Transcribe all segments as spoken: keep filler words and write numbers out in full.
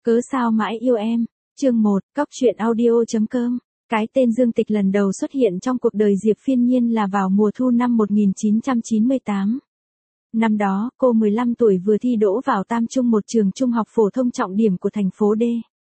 Cớ sao mãi yêu em, chương một, cóc truyện audio.com. Cái tên Dương Tịch lần đầu xuất hiện trong cuộc đời Diệp Phiên Nhiên là vào mùa thu năm một nghìn chín trăm chín mươi tám. Năm đó, cô mười lăm tuổi vừa thi đỗ vào Tam Trung, một trường trung học phổ thông trọng điểm của thành phố D.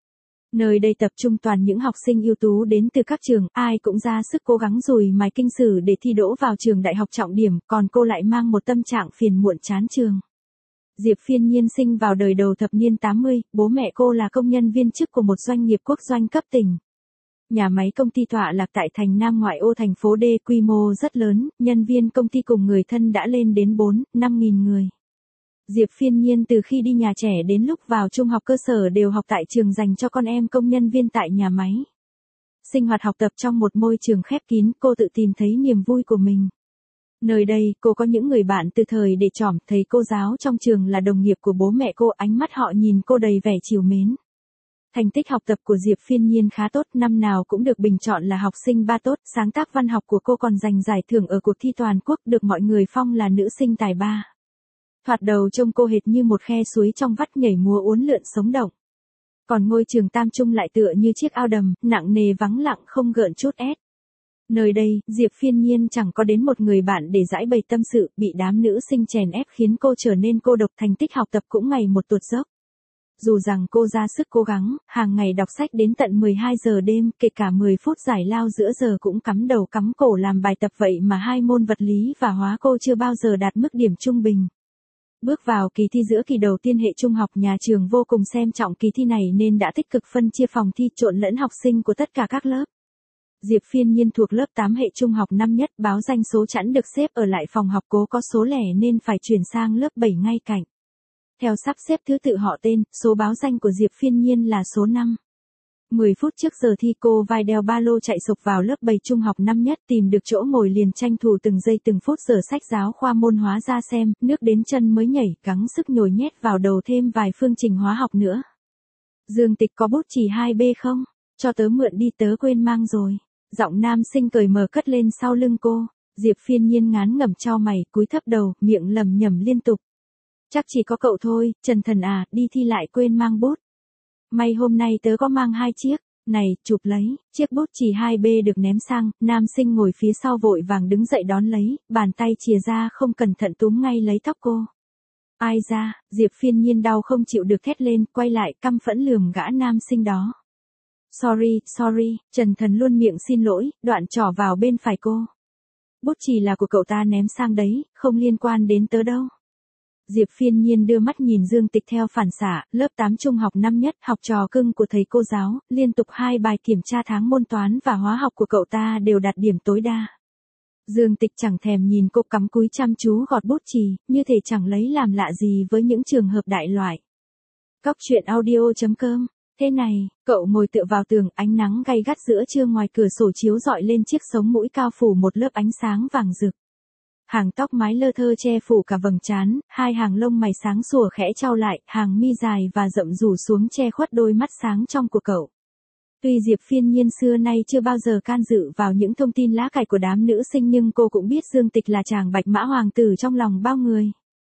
Nơi đây tập trung toàn những học sinh ưu tú đến từ các trường, ai cũng ra sức cố gắng dùi mài kinh sử để thi đỗ vào trường đại học trọng điểm, còn cô lại mang một tâm trạng phiền muộn chán trường. Diệp Phiên Nhiên sinh vào đời đầu thập niên tám mươi, bố mẹ cô là công nhân viên chức của một doanh nghiệp quốc doanh cấp tỉnh. Nhà máy công ty tọa lạc tại thành Nam ngoại ô thành phố D, quy mô rất lớn, nhân viên công ty cùng người thân đã lên đến bốn, năm nghìn người. Diệp Phiên Nhiên từ khi đi nhà trẻ đến lúc vào trung học cơ sở đều học tại trường dành cho con em công nhân viên tại nhà máy. Sinh hoạt học tập trong một môi trường khép kín, cô tự tìm thấy niềm vui của mình. Nơi đây, cô có những người bạn từ thời để trỏm, thầy cô giáo trong trường là đồng nghiệp của bố mẹ cô, ánh mắt họ nhìn cô đầy vẻ trìu mến. Thành tích học tập của Diệp Phiên Nhiên khá tốt, năm nào cũng được bình chọn là học sinh ba tốt, sáng tác văn học của cô còn giành giải thưởng ở cuộc thi toàn quốc, được mọi người phong là nữ sinh tài ba. Thoạt đầu trông cô hệt như một khe suối trong vắt nhảy múa uốn lượn sống động. Còn ngôi trường Tam Trung lại tựa như chiếc ao đầm, nặng nề vắng lặng không gợn chút ét. Nơi đây, Diệp Phiên Nhiên chẳng có đến một người bạn để giải bày tâm sự, bị đám nữ sinh chèn ép khiến cô trở nên cô độc, thành tích học tập cũng ngày một tuột dốc. Dù rằng cô ra sức cố gắng, hàng ngày đọc sách đến tận mười hai giờ đêm, kể cả mười phút giải lao giữa giờ cũng cắm đầu cắm cổ làm bài tập, vậy mà hai môn vật lý và hóa cô chưa bao giờ đạt mức điểm trung bình. Bước vào kỳ thi giữa kỳ đầu tiên hệ trung học, nhà trường vô cùng xem trọng kỳ thi này nên đã tích cực phân chia phòng thi, trộn lẫn học sinh của tất cả các lớp. Diệp Phiên Nhiên thuộc lớp tám hệ trung học năm nhất, báo danh số chẵn được xếp ở lại phòng học, cố có số lẻ nên phải chuyển sang lớp bảy ngay cạnh. Theo sắp xếp thứ tự họ tên, số báo danh của Diệp Phiên Nhiên là số năm. mười phút trước giờ thi, cô vai đeo ba lô chạy sục vào lớp bảy trung học năm nhất, tìm được chỗ ngồi liền tranh thủ từng giây từng phút dở sách giáo khoa môn hóa ra xem, nước đến chân mới nhảy, gắng sức nhồi nhét vào đầu thêm vài phương trình hóa học nữa. Dương Tịch có bút chì hai B không? Cho tớ mượn đi, tớ quên mang rồi. Giọng nam sinh cởi mở cất lên sau lưng cô. Diệp Phiên Nhiên ngán ngẩm chau mày, cúi thấp đầu, miệng lẩm nhẩm liên tục. Chắc chỉ có cậu thôi, Trần Thần à, đi thi lại quên mang bút. May hôm nay tớ có mang hai chiếc. Này, chụp lấy. Chiếc bút chì hai B được ném sang, nam sinh ngồi phía sau vội vàng đứng dậy đón lấy, bàn tay chìa ra không cẩn thận túm ngay lấy tóc cô. Ai ra, Diệp Phiên Nhiên đau không chịu được thét lên, quay lại căm phẫn lườm gã nam sinh đó. Sorry, sorry, Trần Thần luôn miệng xin lỗi, đoạn trỏ vào bên phải cô. Bút chì là của cậu ta ném sang đấy, không liên quan đến tớ đâu. Diệp Phiên Nhiên đưa mắt nhìn Dương Tịch theo phản xạ, lớp tám trung học năm nhất, học trò cưng của thầy cô giáo, liên tục hai bài kiểm tra tháng môn toán và hóa học của cậu ta đều đạt điểm tối đa. Dương Tịch chẳng thèm nhìn cô, cắm cúi chăm chú gọt bút chì, như thể chẳng lấy làm lạ gì với những trường hợp đại loại. Cóc truyện audio.com. Thế này, cậu ngồi tựa vào tường, ánh nắng gay gắt giữa trưa ngoài cửa sổ chiếu rọi lên chiếc sống mũi cao phủ một lớp ánh sáng vàng rực. Hàng tóc mái lơ thơ che phủ cả vầng trán, hai hàng lông mày sáng sủa khẽ chau lại, hàng mi dài và rậm rủ xuống che khuất đôi mắt sáng trong của cậu. Tuy Diệp Phiên Nhiên xưa nay chưa bao giờ can dự vào những thông tin lá cải của đám nữ sinh, nhưng cô cũng biết Dương Tịch là chàng bạch mã hoàng tử trong lòng bao người.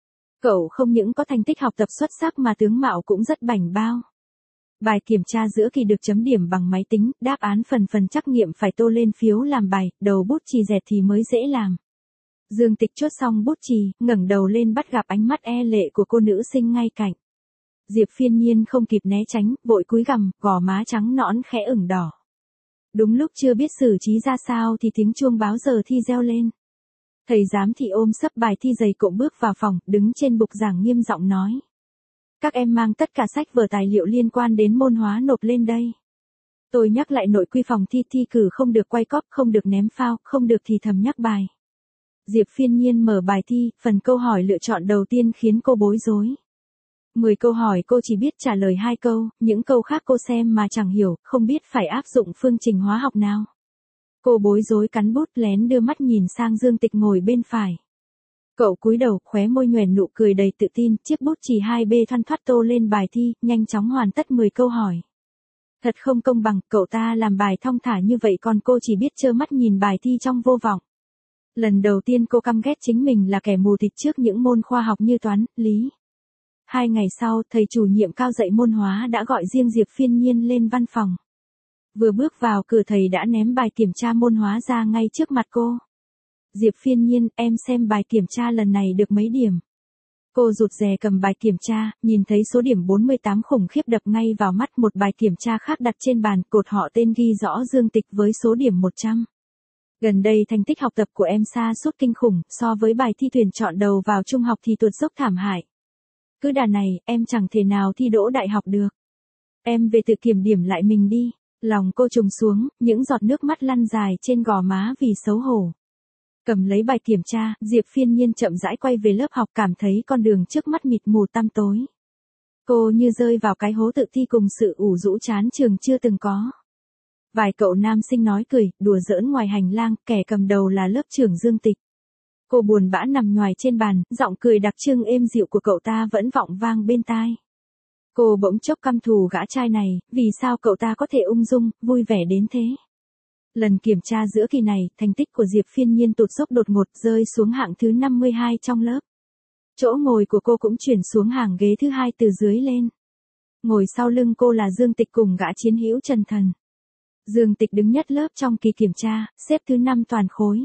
Cậu không những có thành tích học tập xuất sắc mà tướng mạo cũng rất bảnh bao. Bài kiểm tra giữa kỳ được chấm điểm bằng máy tính, đáp án phần phần trắc nghiệm phải tô lên phiếu làm bài, đầu bút chì dẹt thì mới dễ làm. Dương Tịch chốt xong bút chì, ngẩng đầu lên bắt gặp ánh mắt e lệ của cô nữ sinh ngay cạnh. Diệp Phiên Nhiên không kịp né tránh, vội cúi gằm, gò má trắng nõn khẽ ửng đỏ. Đúng lúc chưa biết xử trí ra sao thì tiếng chuông báo giờ thi reo lên. Thầy giám thị ôm sấp bài thi dày cộm bước vào phòng, đứng trên bục giảng nghiêm giọng nói. Các em mang tất cả sách vở tài liệu liên quan đến môn hóa nộp lên đây. Tôi nhắc lại nội quy phòng thi, thi cử không được quay cóp, không được ném phao, không được thì thầm nhắc bài. Diệp Phiên Nhiên mở bài thi, phần câu hỏi lựa chọn đầu tiên khiến cô bối rối. mười câu hỏi cô chỉ biết trả lời hai câu, những câu khác cô xem mà chẳng hiểu, không biết phải áp dụng phương trình hóa học nào. Cô bối rối cắn bút, lén đưa mắt nhìn sang Dương Tịch ngồi bên phải. Cậu cúi đầu, khóe môi nhoẻn nụ cười đầy tự tin, chiếc bút chì hai B thoăn thoắt tô lên bài thi, nhanh chóng hoàn tất mười câu hỏi. Thật không công bằng, cậu ta làm bài thong thả như vậy còn cô chỉ biết trơ mắt nhìn bài thi trong vô vọng. Lần đầu tiên cô căm ghét chính mình là kẻ mù tịt trước những môn khoa học như toán, lý. Hai ngày sau, thầy chủ nhiệm cao dạy môn hóa đã gọi riêng Diệp Phiên Nhiên lên văn phòng. Vừa bước vào cửa thầy đã ném bài kiểm tra môn hóa ra ngay trước mặt cô. Diệp Phiên Nhiên, em xem bài kiểm tra lần này được mấy điểm? Cô rụt rè cầm bài kiểm tra, nhìn thấy số điểm bốn mươi tám khủng khiếp đập ngay vào mắt. Một bài kiểm tra khác đặt trên bàn, cột họ tên ghi rõ Dương Tịch với số điểm một trăm. Gần đây thành tích học tập của em sa sút kinh khủng, so với bài thi tuyển chọn đầu vào trung học thì tuột dốc thảm hại. Cứ đà này, em chẳng thể nào thi đỗ đại học được. Em về tự kiểm điểm lại mình đi. Lòng cô trùng xuống, những giọt nước mắt lăn dài trên gò má vì xấu hổ. Cầm lấy bài kiểm tra, Diệp Phiên Nhiên chậm rãi quay về lớp học, cảm thấy con đường trước mắt mịt mù tăm tối. Cô như rơi vào cái hố tự ti cùng sự ủ rũ chán trường chưa từng có. Vài cậu nam sinh nói cười, đùa giỡn ngoài hành lang, kẻ cầm đầu là lớp trưởng Dương Tịch. Cô buồn bã nằm nhoài trên bàn, giọng cười đặc trưng êm dịu của cậu ta vẫn vọng vang bên tai. Cô bỗng chốc căm thù gã trai này, vì sao cậu ta có thể ung dung, vui vẻ đến thế. Lần kiểm tra giữa kỳ này, thành tích của Diệp Phiên Nhiên tụt dốc đột ngột, rơi xuống hạng thứ năm mươi hai trong lớp. Chỗ ngồi của cô cũng chuyển xuống hàng ghế thứ hai từ dưới lên. Ngồi sau lưng cô là Dương Tịch cùng gã chiến hữu Trần Thần. Dương Tịch đứng nhất lớp trong kỳ kiểm tra, xếp thứ năm toàn khối.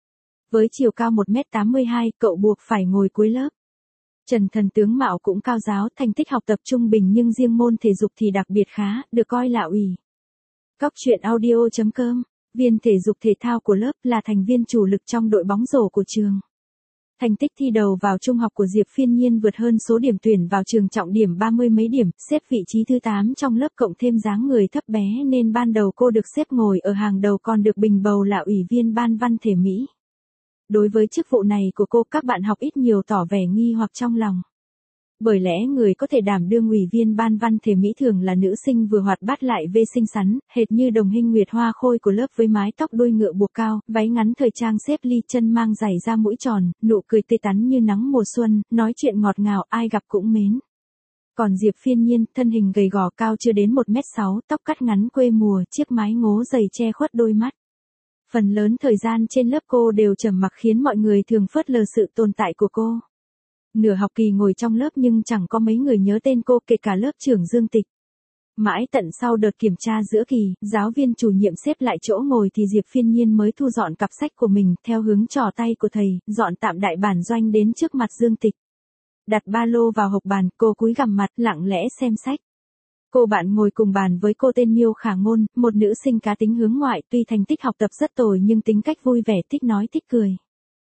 Với chiều cao một mét tám mươi hai, cậu buộc phải ngồi cuối lớp. Trần Thần tướng mạo cũng cao giáo, thành tích học tập trung bình nhưng riêng môn thể dục thì đặc biệt khá, được coi là ủy. Cóc truyện audio chấm com, viên thể dục thể thao của lớp, là thành viên chủ lực trong đội bóng rổ của trường. Thành tích thi đầu vào trung học của Diệp Phiên Nhiên vượt hơn số điểm tuyển vào trường trọng điểm ba mươi mấy điểm, xếp vị trí thứ tám trong lớp, cộng thêm dáng người thấp bé nên ban đầu cô được xếp ngồi ở hàng đầu, còn được bình bầu là ủy viên ban văn thể Mỹ. Đối với chức vụ này của cô, các bạn học ít nhiều tỏ vẻ nghi hoặc trong lòng. Bởi lẽ người có thể đảm đương ủy viên ban văn thể Mỹ thường là nữ sinh vừa hoạt bát lại vê xinh xắn, hệt như Đồng Hinh Nguyệt hoa khôi của lớp, với mái tóc đuôi ngựa buộc cao, váy ngắn thời trang xếp ly, chân mang giày da mũi tròn, nụ cười tươi tắn như nắng mùa xuân, nói chuyện ngọt ngào ai gặp cũng mến. Còn Diệp Phiên Nhiên, thân hình gầy gò, cao chưa đến một mét sáu, tóc cắt ngắn quê mùa, chiếc mái ngố dày che khuất đôi mắt. Phần lớn thời gian trên lớp cô đều trầm mặc, khiến mọi người thường phớt lờ sự tồn tại của cô. Nửa học kỳ ngồi trong lớp nhưng chẳng có mấy người nhớ tên cô, kể cả lớp trưởng Dương Tịch. Mãi tận sau đợt kiểm tra giữa kỳ, giáo viên chủ nhiệm xếp lại chỗ ngồi thì Diệp Phiên Nhiên mới thu dọn cặp sách của mình, theo hướng trò tay của thầy, dọn tạm đại bản doanh đến trước mặt Dương Tịch. Đặt ba lô vào hộc bàn, cô cúi gằm mặt, lặng lẽ xem sách. Cô bạn ngồi cùng bàn với cô tên Miêu Khả Ngôn, một nữ sinh cá tính hướng ngoại, tuy thành tích học tập rất tồi nhưng tính cách vui vẻ, thích nói thích cười.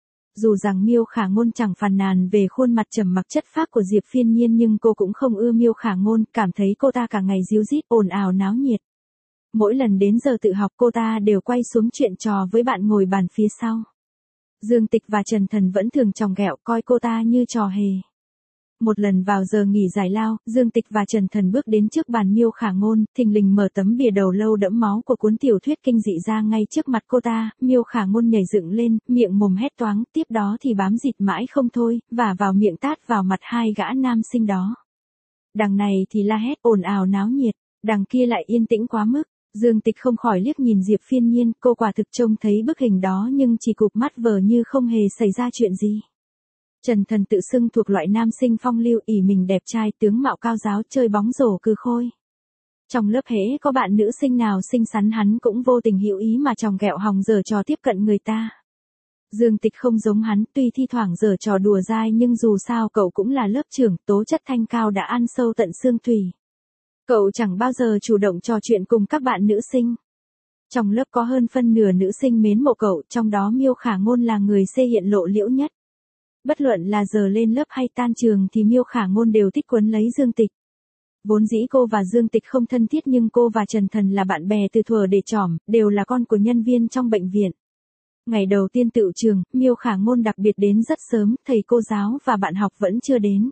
Dù rằng Miêu Khả Ngôn chẳng phàn nàn về khuôn mặt trầm mặc chất phác của Diệp Phiên Nhiên nhưng cô cũng không ưa Miêu Khả Ngôn, cảm thấy cô ta cả ngày díu dít, ồn ào náo nhiệt. Mỗi lần đến giờ tự học cô ta đều quay xuống chuyện trò với bạn ngồi bàn phía sau. Dương Tịch và Trần Thần vẫn thường chòng ghẹo, coi cô ta như trò hề. Một lần vào giờ nghỉ giải lao, Dương Tịch và Trần Thần bước đến trước bàn Miêu Khả Ngôn, thình lình mở tấm bìa đầu lâu đẫm máu của cuốn tiểu thuyết kinh dị ra ngay trước mặt cô ta. Miêu Khả Ngôn nhảy dựng lên, miệng mồm hét toáng, tiếp đó thì bám dịt mãi không thôi, và vào miệng tát vào mặt hai gã nam sinh đó. Đằng này thì la hét ồn ào náo nhiệt, đằng kia lại yên tĩnh quá mức. Dương Tịch không khỏi liếc nhìn Diệp Phiên Nhiên, cô quả thực trông thấy bức hình đó nhưng chỉ cụp mắt vờ như không hề xảy ra chuyện gì. Trần Thần tự xưng thuộc loại nam sinh phong lưu, ỷ mình đẹp trai, tướng mạo cao giáo, chơi bóng rổ cừ khôi. Trong lớp hễ có bạn nữ sinh nào xinh xắn hắn cũng vô tình hữu ý mà chòng ghẹo hòng giở trò tiếp cận người ta. Dương Tịch không giống hắn, tuy thi thoảng giở trò đùa dai nhưng dù sao cậu cũng là lớp trưởng, tố chất thanh cao đã ăn sâu tận xương tủy. Cậu chẳng bao giờ chủ động trò chuyện cùng các bạn nữ sinh. Trong lớp có hơn phân nửa nữ sinh mến mộ cậu, trong đó Miêu Khả Ngôn là người xê hiện lộ liễu nhất. Bất luận là giờ lên lớp hay tan trường thì Miêu Khả Ngôn đều thích quấn lấy Dương Tịch. Vốn dĩ cô và Dương Tịch không thân thiết nhưng cô và Trần Thần là bạn bè từ thuở để trỏm, đều là con của nhân viên trong bệnh viện. Ngày đầu tiên tựu trường, Miêu Khả Ngôn đặc biệt đến rất sớm, thầy cô giáo và bạn học vẫn chưa đến.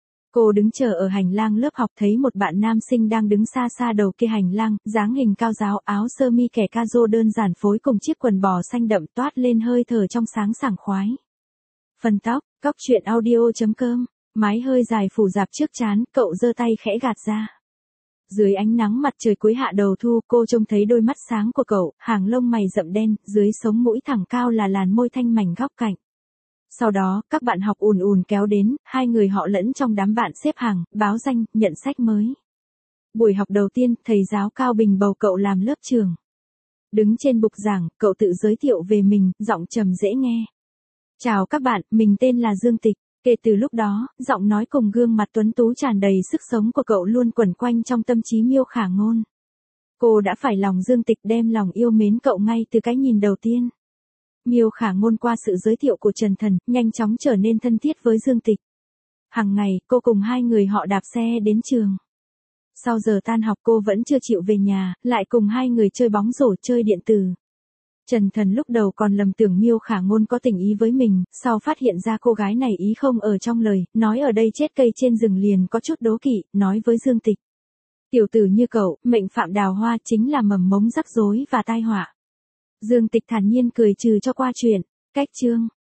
Cô đứng chờ ở hành lang lớp học, thấy một bạn nam sinh đang đứng xa xa đầu kia hành lang, dáng hình cao giáo, áo sơ mi kẻ ca rô đơn giản phối cùng chiếc quần bò xanh đậm, toát lên hơi thở trong sáng sảng khoái. Phần tóc, cóc truyện audio chấm com, mái hơi dài phủ rạp trước trán, cậu giơ tay khẽ gạt ra. Dưới ánh nắng mặt trời cuối hạ đầu thu, cô trông thấy đôi mắt sáng của cậu, hàng lông mày rậm đen, dưới sống mũi thẳng cao là làn môi thanh mảnh góc cạnh. Sau đó, các bạn học ùn ùn kéo đến, hai người họ lẫn trong đám bạn xếp hàng, báo danh, nhận sách mới. Buổi học đầu tiên, thầy giáo Cao Bình bầu cậu làm lớp trưởng. Đứng trên bục giảng, cậu tự giới thiệu về mình, giọng trầm dễ nghe. Chào các bạn, mình tên là Dương Tịch. Kể từ lúc đó, giọng nói cùng gương mặt tuấn tú tràn đầy sức sống của cậu luôn quẩn quanh trong tâm trí Miêu Khả Ngôn. Cô đã phải lòng Dương Tịch đem lòng yêu mến cậu ngay từ cái nhìn đầu tiên. Miêu Khả Ngôn qua sự giới thiệu của Trần Thần, nhanh chóng trở nên thân thiết với Dương Tịch. Hằng ngày, cô cùng hai người họ đạp xe đến trường. Sau giờ tan học cô vẫn chưa chịu về nhà, lại cùng hai người chơi bóng rổ chơi điện tử. Trần Thần lúc đầu còn lầm tưởng Miêu Khả Ngôn có tình ý với mình, sau phát hiện ra cô gái này ý không ở trong lời, nói ở đây chết cây trên rừng liền có chút đố kỵ, nói với Dương Tịch. Tiểu tử như cậu, mệnh phạm đào hoa chính là mầm mống rắc rối và tai họa. Dương Tịch thản nhiên cười trừ cho qua chuyện. Cách chương